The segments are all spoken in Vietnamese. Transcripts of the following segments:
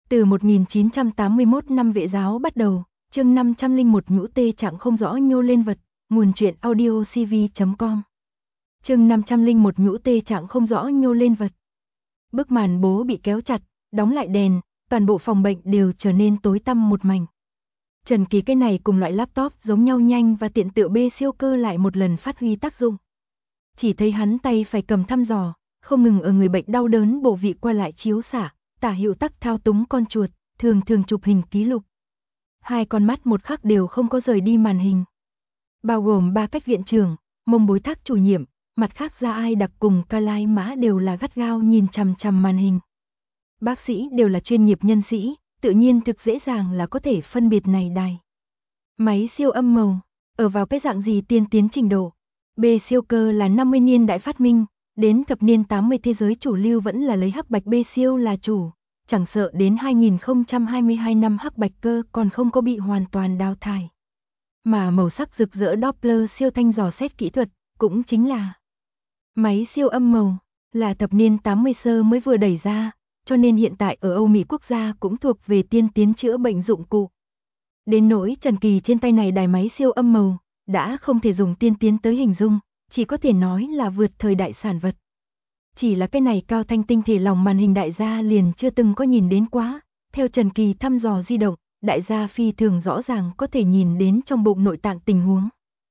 Từ 1981 năm Vệ giáo bắt đầu, chương 501 nhũ tê trạng không rõ nhô lên vật, nguồn truyện audio cv.com. Chương 501 nhũ tê trạng không rõ nhô lên vật. Bức màn bố bị kéo chặt, đóng lại đèn, toàn bộ phòng bệnh đều trở nên tối tăm một mảnh. Trần Kỳ cái này cùng loại laptop giống nhau nhanh và tiện tựa bê siêu cơ lại một lần phát huy tác dụng. Chỉ thấy hắn tay phải cầm thăm dò, không ngừng ở người bệnh đau đớn bộ vị qua lại chiếu xạ, tả hữu tắc thao túng con chuột, thường chụp hình ký lục. Hai con mắt một khắc đều không có rời đi màn hình. Bao gồm 3 cách viện trưởng, Mông Bối Thác chủ nhiệm, mặt khác Gia Ai Đặc cùng Ca Lai Mã đều là gắt gao nhìn chằm chằm màn hình. Bác sĩ đều là chuyên nghiệp nhân sĩ, tự nhiên thực dễ dàng là có thể phân biệt này đài. Máy siêu âm màu, ở vào cái dạng gì tiên tiến trình độ. B siêu cơ là 50 niên đại phát minh, đến thập niên 80 thế giới chủ lưu vẫn là lấy hắc bạch B siêu là chủ. Chẳng sợ đến 2022 năm hắc bạch cơ còn không có bị hoàn toàn đào thải. Mà màu sắc rực rỡ Doppler siêu thanh dò xét kỹ thuật, cũng chính là máy siêu âm màu, là thập niên 80 sơ mới vừa đẩy ra, cho nên hiện tại ở Âu Mỹ quốc gia cũng thuộc về tiên tiến chữa bệnh dụng cụ. Đến nỗi Trần Kỳ trên tay này đài máy siêu âm màu, đã không thể dùng tiên tiến tới hình dung, chỉ có thể nói là vượt thời đại sản vật. Chỉ là cái này cao thanh tinh thể lòng màn hình đại gia liền chưa từng có nhìn đến quá, theo Trần Kỳ thăm dò di động, đại gia phi thường rõ ràng có thể nhìn đến trong bụng nội tạng tình huống.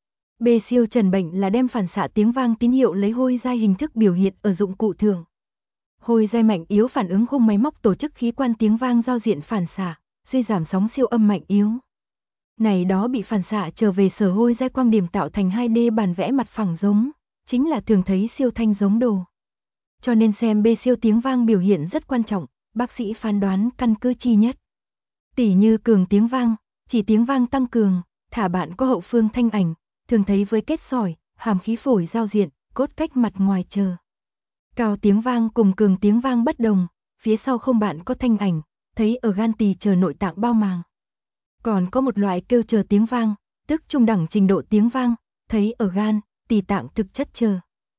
B siêu trần bệnh là đem phản xạ tiếng vang tín hiệu lấy hôi giai hình thức biểu hiện ở dụng cụ thường. Hôi giai mạnh yếu phản ứng khung máy móc tổ chức khí quan tiếng vang giao diện phản xạ, suy giảm sóng siêu âm mạnh yếu. Này đó bị phản xạ trở về sở hôi giai quang điểm tạo thành 2D bản vẽ mặt phẳng giống, chính là thường thấy siêu thanh giống đồ. Cho nên xem B siêu tiếng vang biểu hiện rất quan trọng, bác sĩ phán đoán căn cứ chi nhất. Tỉ như cường tiếng vang, chỉ tiếng vang tăng cường, thả bạn có hậu phương thanh ảnh, thường thấy với kết sỏi, hàm khí phổi giao diện, cốt cách mặt ngoài chờ. Cao tiếng vang cùng cường tiếng vang bất đồng, phía sau không bạn có thanh ảnh, thấy ở gan tỳ chờ nội tạng bao màng. Còn có một loại kêu chờ tiếng vang, tức trung đẳng trình độ tiếng vang, thấy ở gan, tỳ tạng thực chất chờ.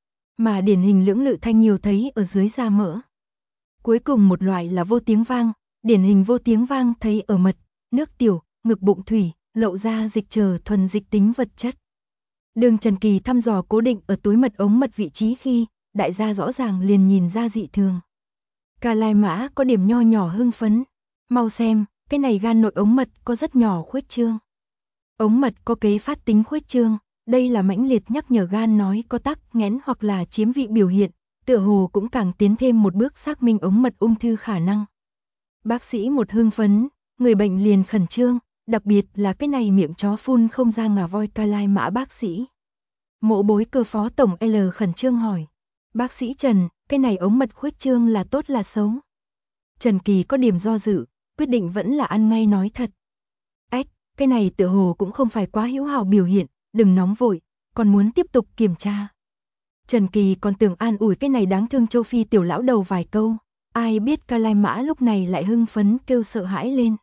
Mà điển hình lưỡng lự thanh nhiều thấy ở dưới da mỡ. Cuối cùng một loại là vô tiếng vang, điển hình vô tiếng vang thấy ở mật, nước tiểu, ngực bụng thủy, lậu ra dịch chờ thuần dịch tính vật chất. Đường Trần Kỳ thăm dò cố định ở túi mật ống mật vị trí khi, đại gia rõ ràng liền nhìn ra dị thường. Ca Lai Mã có điểm nho nhỏ hưng phấn, mau xem, cái này gan nội ống mật có rất nhỏ khuếch trương. Ống mật có kế phát tính khuếch trương, đây là mãnh liệt nhắc nhở gan nói có tắc, nghẽn hoặc là chiếm vị biểu hiện, tựa hồ cũng càng tiến thêm một bước xác minh ống mật ung thư khả năng. Bác sĩ một hưng phấn, người bệnh liền khẩn trương, đặc biệt là cái này miệng chó phun không ra ngà voi Ca Lai Mã bác sĩ. Mộ Bối Cơ phó tổng L khẩn trương hỏi, bác sĩ Trần, cái này ống mật khuếch trương là tốt là xấu? Trần Kỳ có điểm do dự, quyết định vẫn là ăn ngay nói thật. Ách, cái này tựa hồ cũng không phải quá hữu hảo biểu hiện, đừng nóng vội, còn muốn tiếp tục kiểm tra. Trần Kỳ còn tưởng an ủi cái này đáng thương châu Phi tiểu lão đầu vài câu, ai biết Ca Lai Mã lúc này lại hưng phấn kêu sợ hãi lên.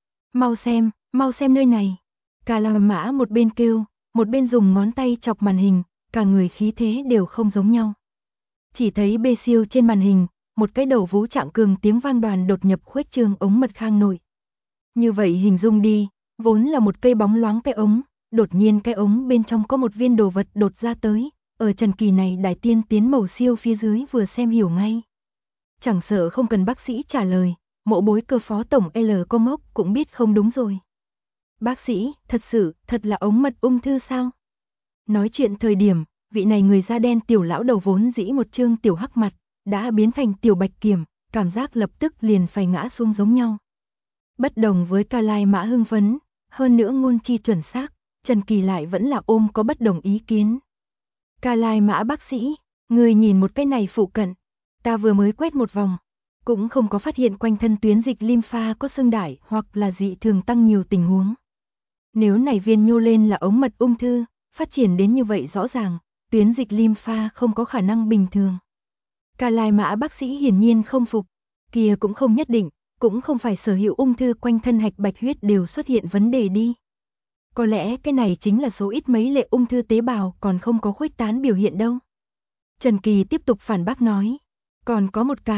Mau xem nơi này. Ca Lai Mã một bên kêu, một bên dùng ngón tay chọc màn hình, cả người khí thế đều không giống nhau. Chỉ thấy B siêu trên màn hình, một cái đầu vú trạng cường tiếng vang đoàn đột nhập khuếch trương ống mật khang nội. Như vậy hình dung đi, vốn là một cây bóng loáng cái ống, đột nhiên cái ống bên trong có một viên đồ vật đột ra tới, ở Trần Kỳ này đài tiên tiến màu siêu phía dưới vừa xem hiểu ngay. Chẳng sợ không cần bác sĩ trả lời, Mộ Bối Cơ phó tổng L Com ốc cũng biết không đúng rồi. Bác sĩ, thật là ống mật ung thư sao? Nói chuyện thời điểm, vị này người da đen tiểu lão đầu vốn dĩ một trương tiểu hắc mặt, đã biến thành tiểu bạch kiểm, cảm giác lập tức liền phải ngã xuống giống nhau. Bất đồng với Ca Lai Mã hưng phấn, hơn nữa ngôn chi chuẩn xác, Trần Kỳ lại vẫn là ôm có bất đồng ý kiến. Ca Lai Mã bác sĩ, người nhìn một cái này phụ cận, ta vừa mới quét một vòng, cũng không có phát hiện quanh thân tuyến dịch lympha có sưng đại hoặc là dị thường tăng nhiều tình huống. Nếu này viên nhô lên là ống mật ung thư, phát triển đến như vậy rõ ràng, tuyến dịch lympha không có khả năng bình thường. Ca Lai Mã bác sĩ hiển nhiên không phục, kia cũng không nhất định, cũng không phải sở hữu ung thư quanh thân hạch bạch huyết đều xuất hiện vấn đề đi. Có lẽ cái này chính là số ít mấy lệ ung thư tế bào còn không có khuếch tán biểu hiện đâu. Trần Kỳ tiếp tục phản bác nói, còn có một cái,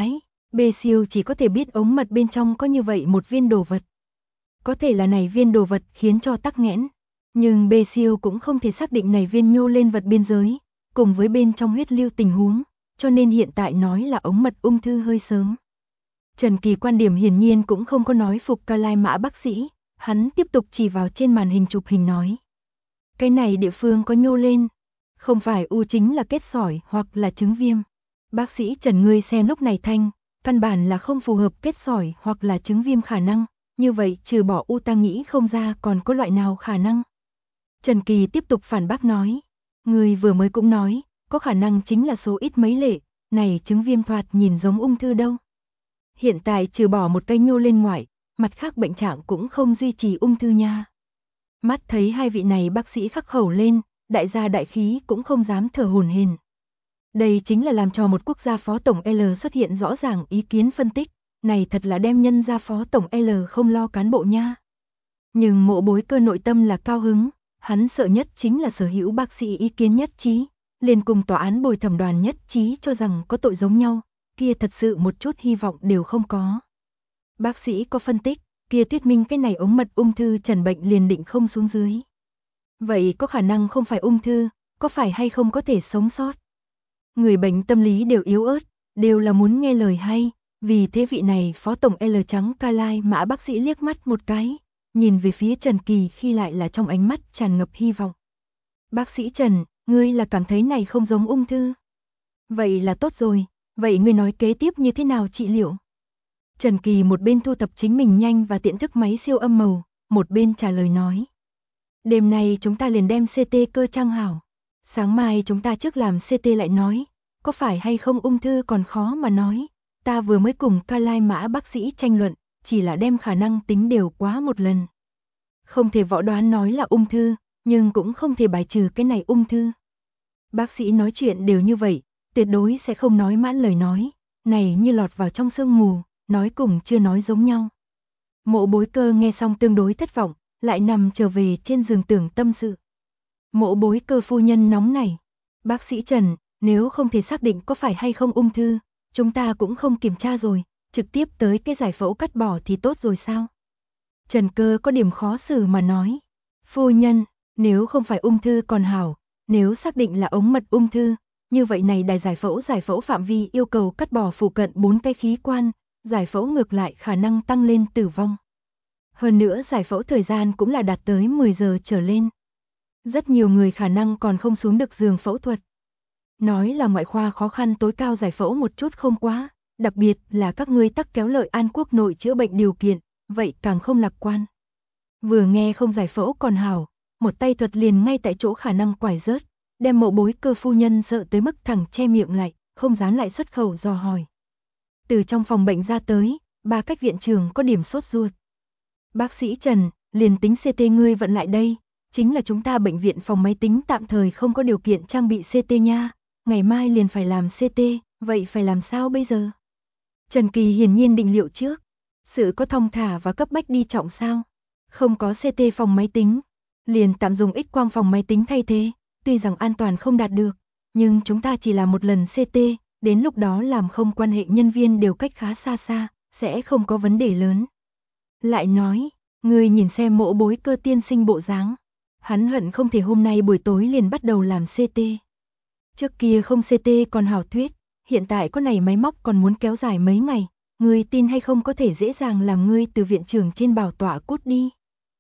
Bê Siêu chỉ có thể biết ống mật bên trong có như vậy một viên đồ vật. Có thể là này viên đồ vật khiến cho tắc nghẽn, nhưng Bê Siêu cũng không thể xác định này viên nhô lên vật biên giới, cùng với bên trong huyết lưu tình huống, cho nên hiện tại nói là ống mật ung thư hơi sớm. Trần Kỳ quan điểm hiển nhiên cũng không có nói phục Ca Lai Mã bác sĩ, hắn tiếp tục chỉ vào trên màn hình chụp hình nói. Cái này địa phương có nhô lên, không phải u chính là kết sỏi hoặc là chứng viêm. Bác sĩ Trần ngươi xem lúc này thanh, căn bản là không phù hợp kết sỏi hoặc là chứng viêm khả năng, như vậy trừ bỏ u ta nghĩ không ra còn có loại nào khả năng. Trần Kỳ tiếp tục phản bác nói, người vừa mới cũng nói, có khả năng chính là số ít mấy lệ, này chứng viêm thoạt nhìn giống ung thư đâu. Hiện tại trừ bỏ một cây nhô lên ngoại, mặt khác bệnh trạng cũng không duy trì ung thư nha. Mắt thấy hai vị này bác sĩ khắc khẩu lên, đại gia đại khí cũng không dám thở hổn hển. Đây chính là làm cho một quốc gia phó tổng L xuất hiện rõ ràng ý kiến phân tích, này thật là đem nhân ra phó tổng L không lo cán bộ nha. Nhưng Mộ Bối Cơ nội tâm là cao hứng, hắn sợ nhất chính là sở hữu bác sĩ ý kiến nhất trí, liền cùng tòa án bồi thẩm đoàn nhất trí cho rằng có tội giống nhau, kia thật sự một chút hy vọng đều không có. Bác sĩ có phân tích, kia thuyết minh cái này ống mật ung thư trần bệnh liền định không xuống dưới. Vậy có khả năng không phải ung thư, có phải hay không có thể sống sót? Người bệnh tâm lý đều yếu ớt, đều là muốn nghe lời hay, vì thế vị này phó tổng L trắng Ca Lai Mã bác sĩ liếc mắt một cái, nhìn về phía Trần Kỳ khi lại là trong ánh mắt tràn ngập hy vọng. Bác sĩ Trần, ngươi là cảm thấy này không giống ung thư? Vậy là tốt rồi, vậy ngươi nói kế tiếp như thế nào trị liệu? Trần Kỳ một bên thu thập chính mình nhanh và tiện thức máy siêu âm màu, một bên trả lời nói. Đêm nay chúng ta liền đem CT cơ trang hảo. Sáng mai chúng ta trước làm CT lại nói, có phải hay không ung thư còn khó mà nói. Ta vừa mới cùng Ca Lai Mã bác sĩ tranh luận, chỉ là đem khả năng tính đều quá một lần. Không thể võ đoán nói là ung thư, nhưng cũng không thể bài trừ cái này ung thư. Bác sĩ nói chuyện đều như vậy, tuyệt đối sẽ không nói mãn lời nói, này như lọt vào trong sương mù, nói cùng chưa nói giống nhau. Mộ Bối Cơ nghe xong tương đối thất vọng, lại nằm trở về trên giường tưởng tâm sự. Mộ Bối Cơ phu nhân nóng nảy. Bác sĩ Trần, nếu không thể xác định có phải hay không ung thư, chúng ta cũng không kiểm tra rồi, trực tiếp tới cái giải phẫu cắt bỏ thì tốt rồi sao? Trần Cơ có điểm khó xử mà nói. Phu nhân, nếu không phải ung thư còn hảo, nếu xác định là ống mật ung thư, như vậy này đài giải phẫu phạm vi yêu cầu cắt bỏ phụ cận 4 cái khí quan, giải phẫu ngược lại khả năng tăng lên tử vong. Hơn nữa giải phẫu thời gian cũng là đạt tới 10 giờ trở lên. Rất nhiều người khả năng còn không xuống được giường phẫu thuật. Nói là ngoại khoa khó khăn tối cao giải phẫu một chút không quá, đặc biệt là các ngươi tắc kéo lợi An Quốc nội chữa bệnh điều kiện, vậy càng không lạc quan. Vừa nghe không giải phẫu còn hảo, một tay thuật liền ngay tại chỗ khả năng quải rớt, đem Mộ Bối Cơ phu nhân sợ tới mức thẳng che miệng lại, không dám lại xuất khẩu dò hỏi. Từ trong phòng bệnh ra tới, ba cách viện trưởng có điểm sốt ruột. Bác sĩ Trần, liền tính CT ngươi vận lại đây, chính là chúng ta bệnh viện phòng máy tính tạm thời không có điều kiện trang bị CT nha, ngày mai liền phải làm CT, vậy phải làm sao bây giờ? Trần Kỳ hiển nhiên định liệu trước, sự có thong thả và cấp bách đi trọng sao? Không có CT phòng máy tính, liền tạm dùng X-quang phòng máy tính thay thế, tuy rằng an toàn không đạt được, nhưng chúng ta chỉ làm một lần CT, đến lúc đó làm không quan hệ nhân viên đều cách khá xa xa, sẽ không có vấn đề lớn. Lại nói, người nhìn xem Mộ Bối Cơ tiên sinh bộ dáng, hắn hận không thể hôm nay buổi tối liền bắt đầu làm CT. Trước kia không CT còn hảo thuyết, hiện tại có này máy móc còn muốn kéo dài mấy ngày, người tin hay không có thể dễ dàng làm ngươi từ viện trưởng trên bảo tọa cút đi.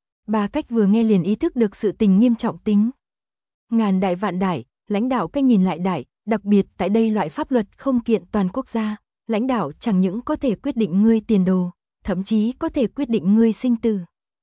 Bà cách vừa nghe liền ý thức được sự tình nghiêm trọng tính. Ngàn đại vạn đại, lãnh đạo cách nhìn lại đại, đặc biệt tại đây loại pháp luật không kiện toàn quốc gia, lãnh đạo chẳng những có thể quyết định ngươi tiền đồ, thậm chí có thể quyết định ngươi sinh tử.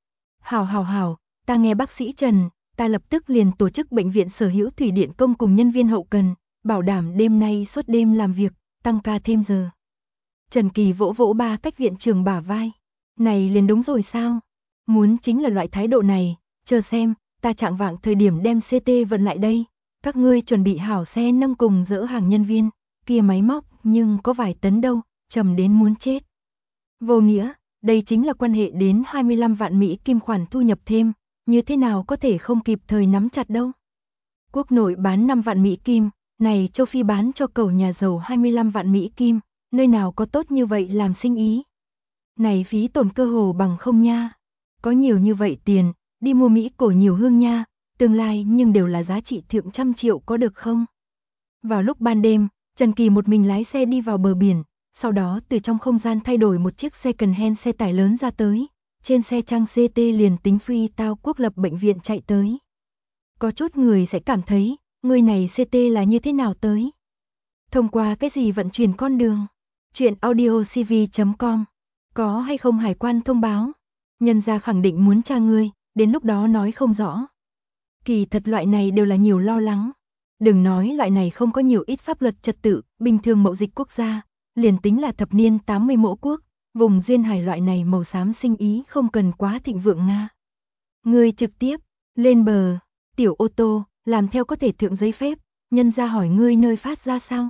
Hảo, ta nghe bác sĩ Trần, ta lập tức liền tổ chức bệnh viện sở hữu thủy điện công cùng nhân viên hậu cần, bảo đảm đêm nay suốt đêm làm việc, tăng ca thêm giờ. Trần Kỳ vỗ vỗ ba cách viện trưởng bả vai. Này liền đúng rồi sao? Muốn chính là loại thái độ này, chờ xem, ta trạng vạng thời điểm đem CT vận lại đây, các ngươi chuẩn bị hảo xe nâng cùng dỡ hàng nhân viên, kia máy móc nhưng có vài tấn đâu, trầm đến muốn chết. Vô nghĩa, đây chính là quan hệ đến 25 vạn Mỹ kim khoản thu nhập thêm, như thế nào có thể không kịp thời nắm chặt đâu. Quốc nội bán 5 vạn Mỹ kim, này châu Phi bán cho cầu nhà giàu 25 vạn Mỹ kim, nơi nào có tốt như vậy làm sinh ý. Này phí tổn cơ hồ bằng không nha. Có nhiều như vậy tiền, đi mua Mỹ cổ nhiều hương nha, tương lai nhưng đều là giá trị thượng trăm triệu có được không? Vào lúc ban đêm, Trần Kỳ một mình lái xe đi vào bờ biển, sau đó từ trong không gian thay đổi một chiếc second hand xe tải lớn ra tới. Trên xe trang CT liền tính Freetown Quốc lập bệnh viện chạy tới. Có chút người sẽ cảm thấy, người này CT là như thế nào tới? Thông qua cái gì vận chuyển con đường? Chuyện audiocv.com. Có hay không hải quan thông báo? Nhân gia khẳng định muốn tra ngươi, đến lúc đó nói không rõ. Kỳ thật loại này đều là nhiều lo lắng. Đừng nói loại này không có nhiều ít pháp luật trật tự, bình thường mậu dịch quốc gia, liền tính là thập niên 80 mẫu quốc, vùng duyên hải loại này màu xám sinh ý không cần quá thịnh vượng Nga. Ngươi trực tiếp, lên bờ, tiểu ô tô, làm theo có thể thượng giấy phép, nhân gia hỏi ngươi nơi phát ra sao?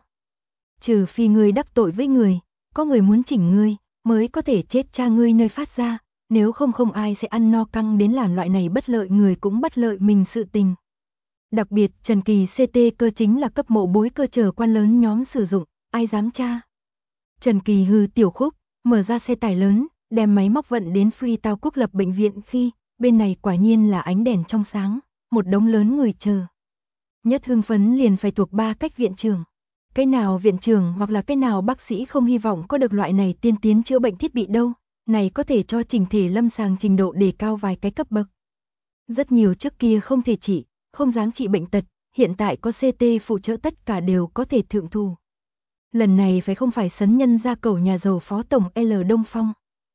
Trừ phi ngươi đắc tội với người, có người muốn chỉnh ngươi, mới có thể chết cha ngươi nơi phát ra, nếu không không ai sẽ ăn no căng đến làm loại này bất lợi người cũng bất lợi mình sự tình. Đặc biệt Trần Kỳ CT cơ chính là cấp mộ bối cơ chờ quan lớn nhóm sử dụng, ai dám tra. Trần Kỳ hừ tiểu khúc, mở ra xe tải lớn, đem máy móc vận đến Freetown Quốc lập bệnh viện khi, bên này quả nhiên là ánh đèn trong sáng, một đống lớn người chờ. Nhất hưng phấn liền phải thuộc 3 cách viện trưởng. Cái nào viện trưởng hoặc là cái nào bác sĩ không hy vọng có được loại này tiên tiến chữa bệnh thiết bị đâu, này có thể cho trình thể lâm sàng trình độ đề cao vài cái cấp bậc. Rất nhiều trước kia không thể trị, không dám trị bệnh tật, hiện tại có CT phụ trợ tất cả đều có thể thượng thủ. Lần này phải không phải sấn nhân ra cầu nhà giàu phó tổng L Đông Phong.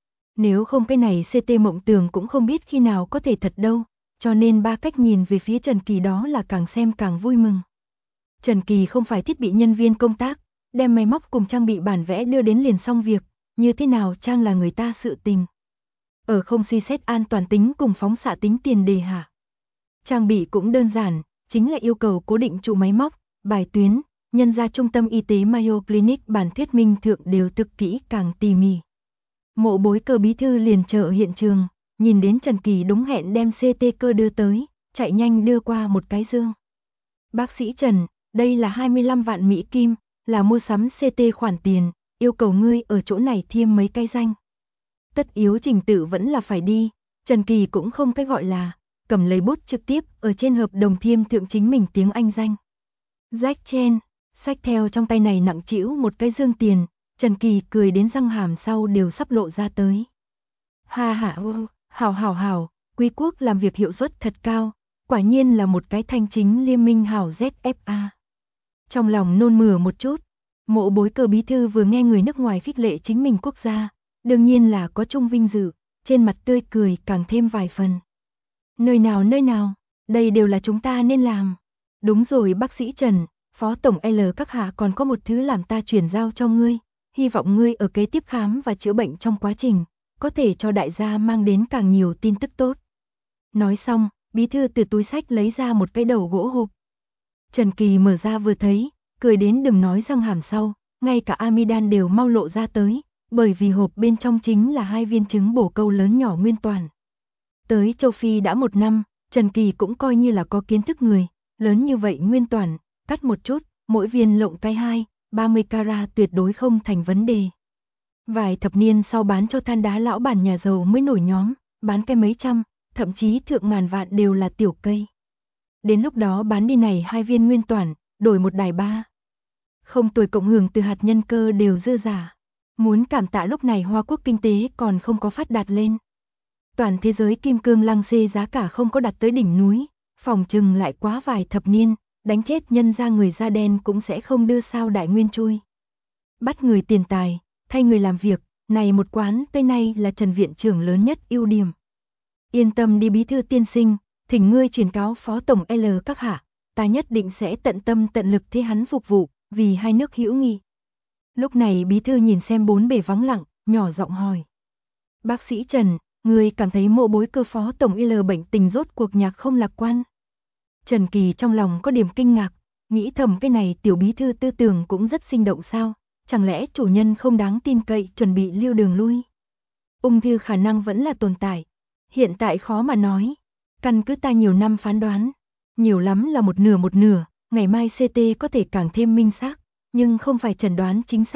Nếu không cái này CT mộng tưởng cũng không biết khi nào có thể thật đâu, cho nên 3 cách nhìn về phía Trần Kỳ đó là càng xem càng vui mừng. Trần Kỳ không phải thiết bị nhân viên công tác, đem máy móc cùng trang bị bản vẽ đưa đến liền xong việc, như thế nào trang là người ta sự tình. Ở không suy xét an toàn tính cùng phóng xạ tính tiền đề hạ. Trang bị cũng đơn giản, chính là yêu cầu cố định trụ máy móc, bài tuyến, nhân ra trung tâm y tế Mayo Clinic bản thuyết minh thượng đều thực kỹ càng tỉ mỉ. Mộ bối cơ bí thư liền chờ ở hiện trường, nhìn đến Trần Kỳ đúng hẹn đem CT cơ đưa tới, chạy nhanh đưa qua một cái dương. Bác sĩ Trần, đây là 25 vạn Mỹ Kim, là mua sắm CT khoản tiền, yêu cầu ngươi ở chỗ này thêm mấy cái danh. Tất yếu trình tự vẫn là phải đi, Trần Kỳ cũng không cái gọi là, cầm lấy bút trực tiếp ở trên hợp đồng thiêm thượng chính mình tiếng Anh danh. Rách chen, xách theo trong tay này nặng trĩu một cái dương tiền, Trần Kỳ cười đến răng hàm sau đều sắp lộ ra tới. Ha ha, hảo, quý quốc làm việc hiệu suất thật cao, quả nhiên là một cái thanh chính liên minh hảo ZFA. Trong lòng nôn mửa một chút, mộ bối cơ bí thư vừa nghe người nước ngoài khích lệ chính mình quốc gia, đương nhiên là có chung vinh dự, trên mặt tươi cười càng thêm vài phần. Nơi nào, đây đều là chúng ta nên làm. Đúng rồi bác sĩ Trần, phó tổng L các hạ còn có một thứ làm ta chuyển giao cho ngươi, hy vọng ngươi ở kế tiếp khám và chữa bệnh trong quá trình, có thể cho đại gia mang đến càng nhiều tin tức tốt. Nói xong, bí thư từ túi sách lấy ra một cái đầu gỗ hộp. Trần Kỳ mở ra vừa thấy, cười đến đừng nói răng hàm sau, ngay cả amidan đều mau lộ ra tới, bởi vì hộp bên trong chính là 2 viên trứng bổ câu lớn nhỏ nguyên toàn. Tới châu Phi đã 1 năm, Trần Kỳ cũng coi như là có kiến thức người, lớn như vậy nguyên toàn, cắt một chút, mỗi viên lộng cái 30 carat tuyệt đối không thành vấn đề. Vài thập niên sau bán cho than đá lão bản nhà giàu mới nổi nhóm, bán cái mấy trăm, thậm chí thượng ngàn vạn đều là tiểu cây. Đến lúc đó bán đi này 2 viên nguyên toàn, đổi một đài 3. Không tuổi cộng hưởng từ hạt nhân cơ đều dư giả. Muốn cảm tạ lúc này Hoa Quốc kinh tế còn không có phát đạt lên. Toàn thế giới kim cương lăng xê giá cả không có đặt tới đỉnh núi, phòng trừng lại quá vài thập niên, đánh chết nhân ra người da đen cũng sẽ không đưa sao đại nguyên chui. Bắt người tiền tài, thay người làm việc, này một quán tới nay là Trần viện trưởng lớn nhất ưu điểm. Yên tâm đi bí thư tiên sinh, thỉnh ngươi truyền cáo phó tổng L các hạ, ta nhất định sẽ tận tâm tận lực thế hắn phục vụ, vì hai nước hữu nghị. Lúc này bí thư nhìn xem bốn bề vắng lặng, nhỏ giọng hỏi. Bác sĩ Trần, người cảm thấy mộ bối cơ phó tổng L bệnh tình rốt cuộc nhạc không lạc quan. Trần Kỳ trong lòng có điểm kinh ngạc, nghĩ thầm cái này tiểu bí thư tư tưởng cũng rất sinh động sao, chẳng lẽ chủ nhân không đáng tin cậy chuẩn bị lưu đường lui. Ung thư khả năng vẫn là tồn tại, hiện tại khó mà nói, căn cứ ta nhiều năm phán đoán, nhiều lắm là một nửa, ngày mai CT có thể càng thêm minh xác, nhưng không phải chẩn đoán chính xác,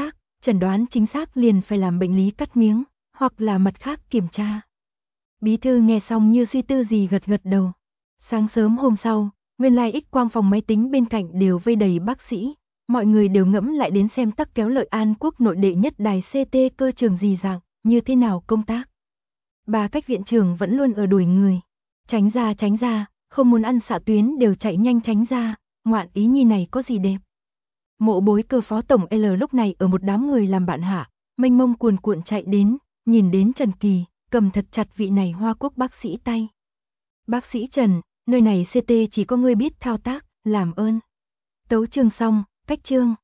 chẩn đoán chính xác liền phải làm bệnh lý cắt miếng, hoặc là mặt khác kiểm tra. Bí thư nghe xong như suy tư gì gật gật đầu. Sáng sớm hôm sau, nguyên lai X quang phòng máy tính bên cạnh đều vây đầy bác sĩ, mọi người đều ngẫm lại đến xem tắc kéo Lợi An quốc nội đệ nhất đài CT cơ trường gì dạng, như thế nào công tác. Bà Cách viện trưởng vẫn luôn ở đuổi người. Tránh ra, không muốn ăn xạ tuyến đều chạy nhanh tránh ra, ngoạn ý nhi này có gì đẹp. Mộ Bối Cơ phó tổng L lúc này ở một đám người làm bạn hạ, mênh mông cuồn cuộn chạy đến, nhìn đến Trần Kỳ, cầm thật chặt vị này Hoa Quốc bác sĩ tay. Bác sĩ Trần, nơi này CT chỉ có ngươi biết thao tác, làm ơn. Tấu chương xong, cách chương.